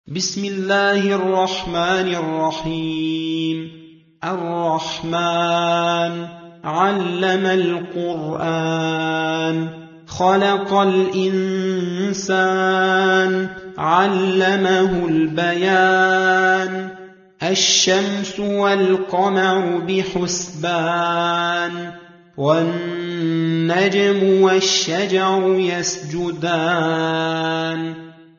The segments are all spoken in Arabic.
بسم الله الرحمن الرحيم. الرحمن علم القرآن، خلق الإنسان، علمه البيان. الشمس والقمر بحسبان، والنجم والشجر يسجدان.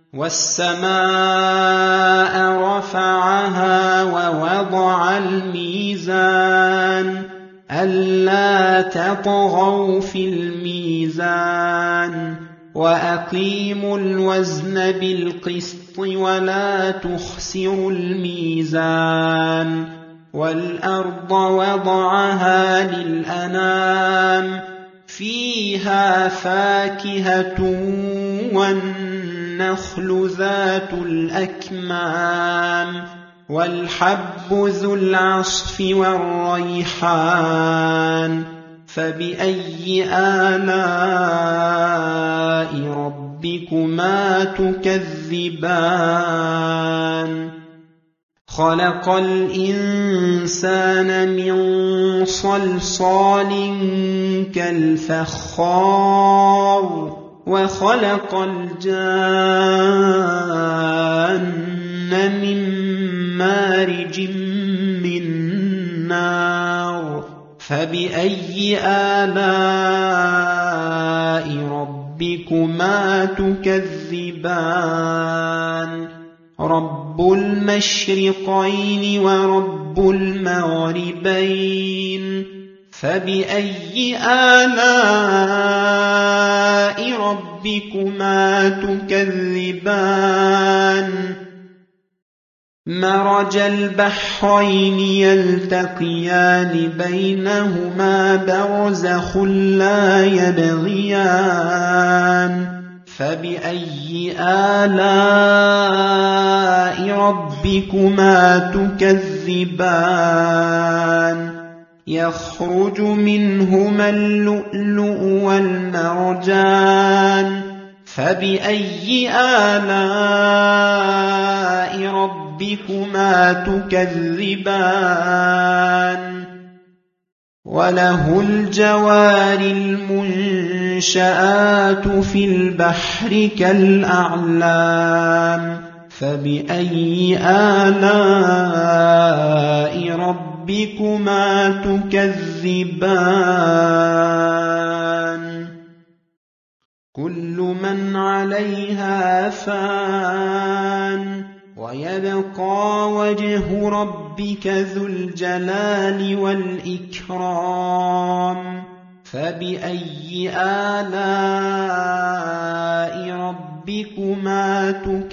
والسماء رفعها ووضع الميزان، ألا تطغوا في الميزان، وأقيموا الوزن بالقسط ولا تخسروا الميزان. والأرض وضعها للأنام، فيها فاكهة والنخل ذات الأكمام، والحب ذو العصف والريحان. فبأي آلاء ربكما تكذبان؟ خلق الإنسان من صلصال كالفخار، وخلق الجان من مارج من نار. فبأي آلاء ربكما تكذبان؟ رب المشرقين ورب المغربين. فبأي آلاء ربكما تكذبان؟ مرج البحرين يلتقيان، بينهما برزخ لا يبغيان. فبأي آلاء ربكما تكذبان؟ يخرج منهما اللؤلؤ والمرجان. فبأي آلاء ربكما تكذبان؟ وله الجوار المنشآت في البحر كالأعلام. فبأي آلاء ربكما تكذبان؟ كل من عليها فان، ويبقى وجه ربك ذو الجلال والإكرام. فبأي آلاء ربكما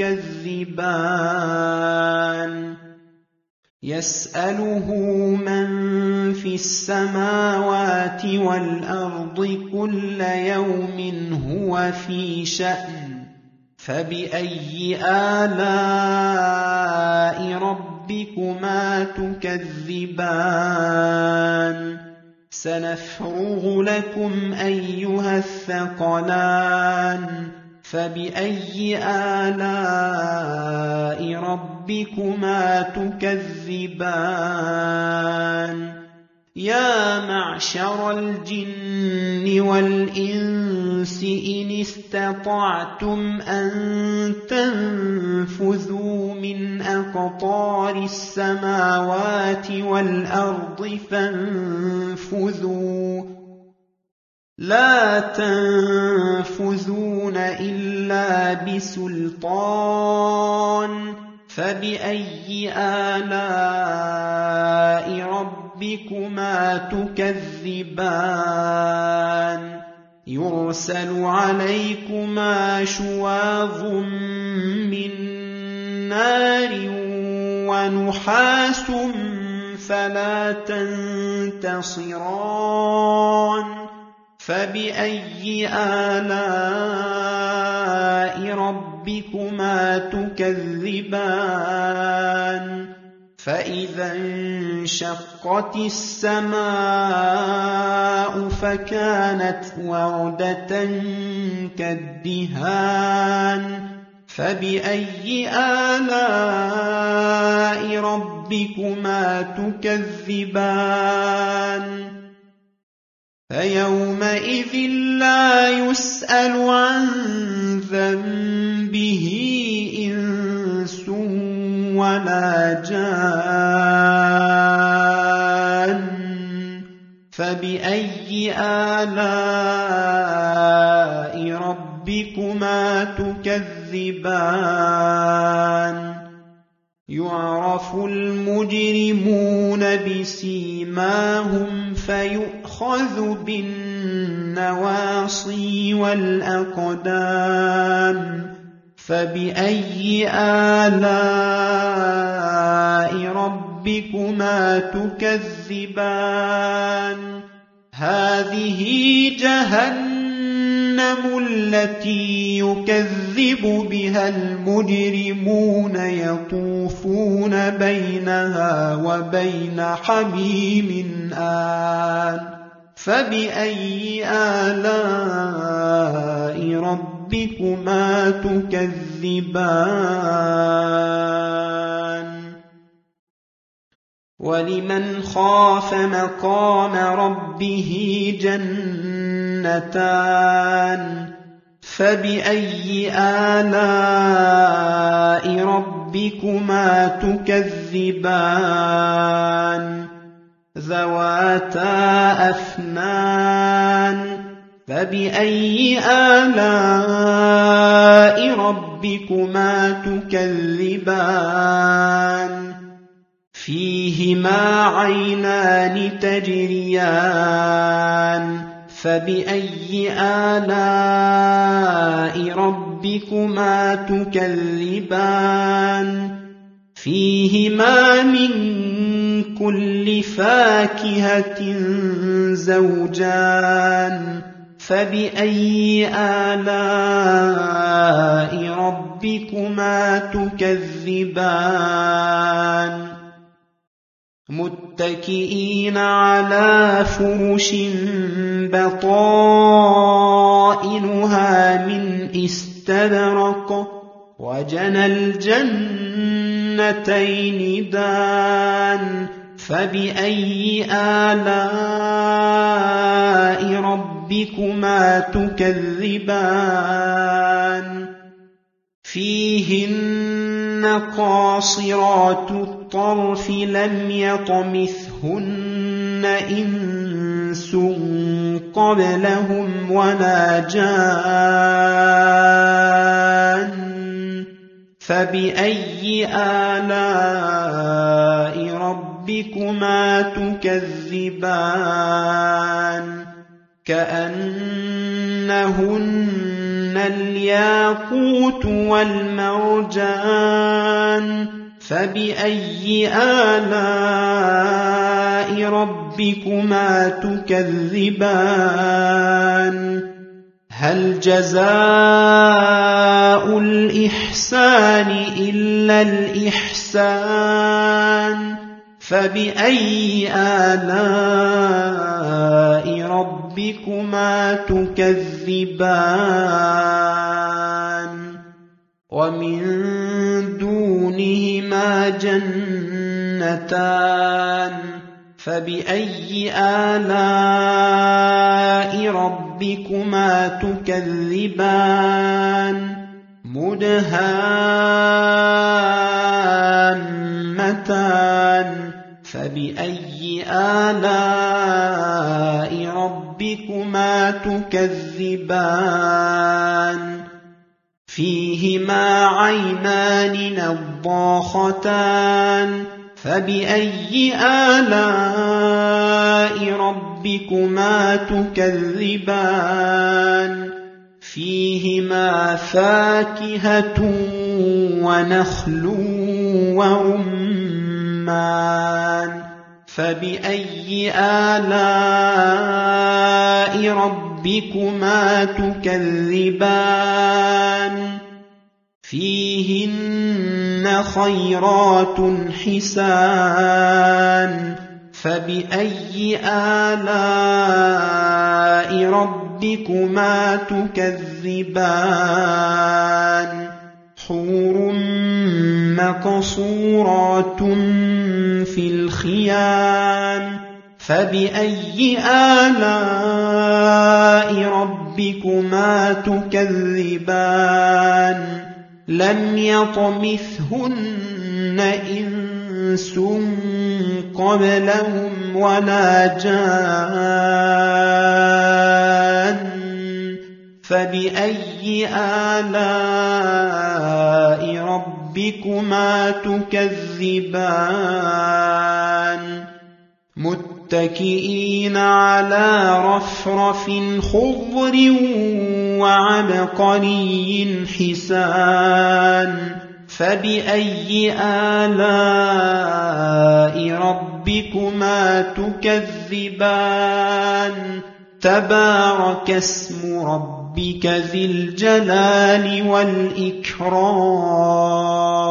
تكذبان؟ يسأله من في السماوات والأرض كل يوم هو في شأن. فبأي آلاء ربكما تكذبان؟ سنفرغ لكم أيها الثقلان. فبأي آلاء ربكما تكذبان؟ يا معشر الجن والإنس إن استطعتم أن تنفذوا من أقطار السماوات والأرض فانفذوا، لا تنفذون إلا بسلطان. فبأي آلاء ربكما تكذبان؟ يرسل عليكما شواظ من نار ونحاس فلا تنتصران. فبأي آلاء ربكما تكذبان؟ فإذا انشقت السماء فكانت وردة كالدهان. فبأي آلاء ربكما تكذبان فيومئذ لا يسأل عن ذنبه إنس ولا جان فبأي آلاء ربكما تكذبان يعرف المجرمون بسيماهم فيؤخذ بالنواصي والأقدام فبأي آلاء ربكما تكذبان هذه جهنم التي يكذب بها المجرمون يطوفون بينها وبين حميم آن فبأي آلاء ربكما تكذبان ولمن خاف مقام ربه جنتان فبأي آلاء ربكما تكذبان ذواتا أفنان فبأي آلاء ربكما تكذبان فيهما عينان تجريان فبأي آلاء ربكما تكذبان فيهما من كل فاكهة زوجان فبأي آلاء ربكما تكذبان متكئين على فرش بطائنها من استبرق وجنى الجنتين دان فبأي آلاء ربكما تكذبان فيهن قاصرات الطرف لم يطمثهن إنس قبلهم ولا جان فبأي آلاء ربكما تكذبان كأنهن الياقوت والمرجان فبأي آلاء ربكما تكذبان هل جزاء الإحسان إلا الإحسان فبأي آلاء ربكما تكذبان ومن دونهما جنتان فبأي آلاء ربكما تكذبان مدهامتان فبأي آلاء ربكما تكذبان فيهما عينان نضاختان فبأي آلاء ربكما تكذبان فيهما فاكهة ونخل ورمان فبأي آلاء ربكما تكذبان فيهن خيرات حسان فبأي آلاء ربكما تكذبان حور مقصورات في الخيام فبأي آلاء ربكما تكذبان لم يطمثهن إنس قبلهم ولا جان فبأي آلاء ربكما تكذبان متكئين على رفرف خضر وعبقري حسان فبأي آلاء ربكما تكذبان تبارك اسم ربك ذي الجلال والإكرام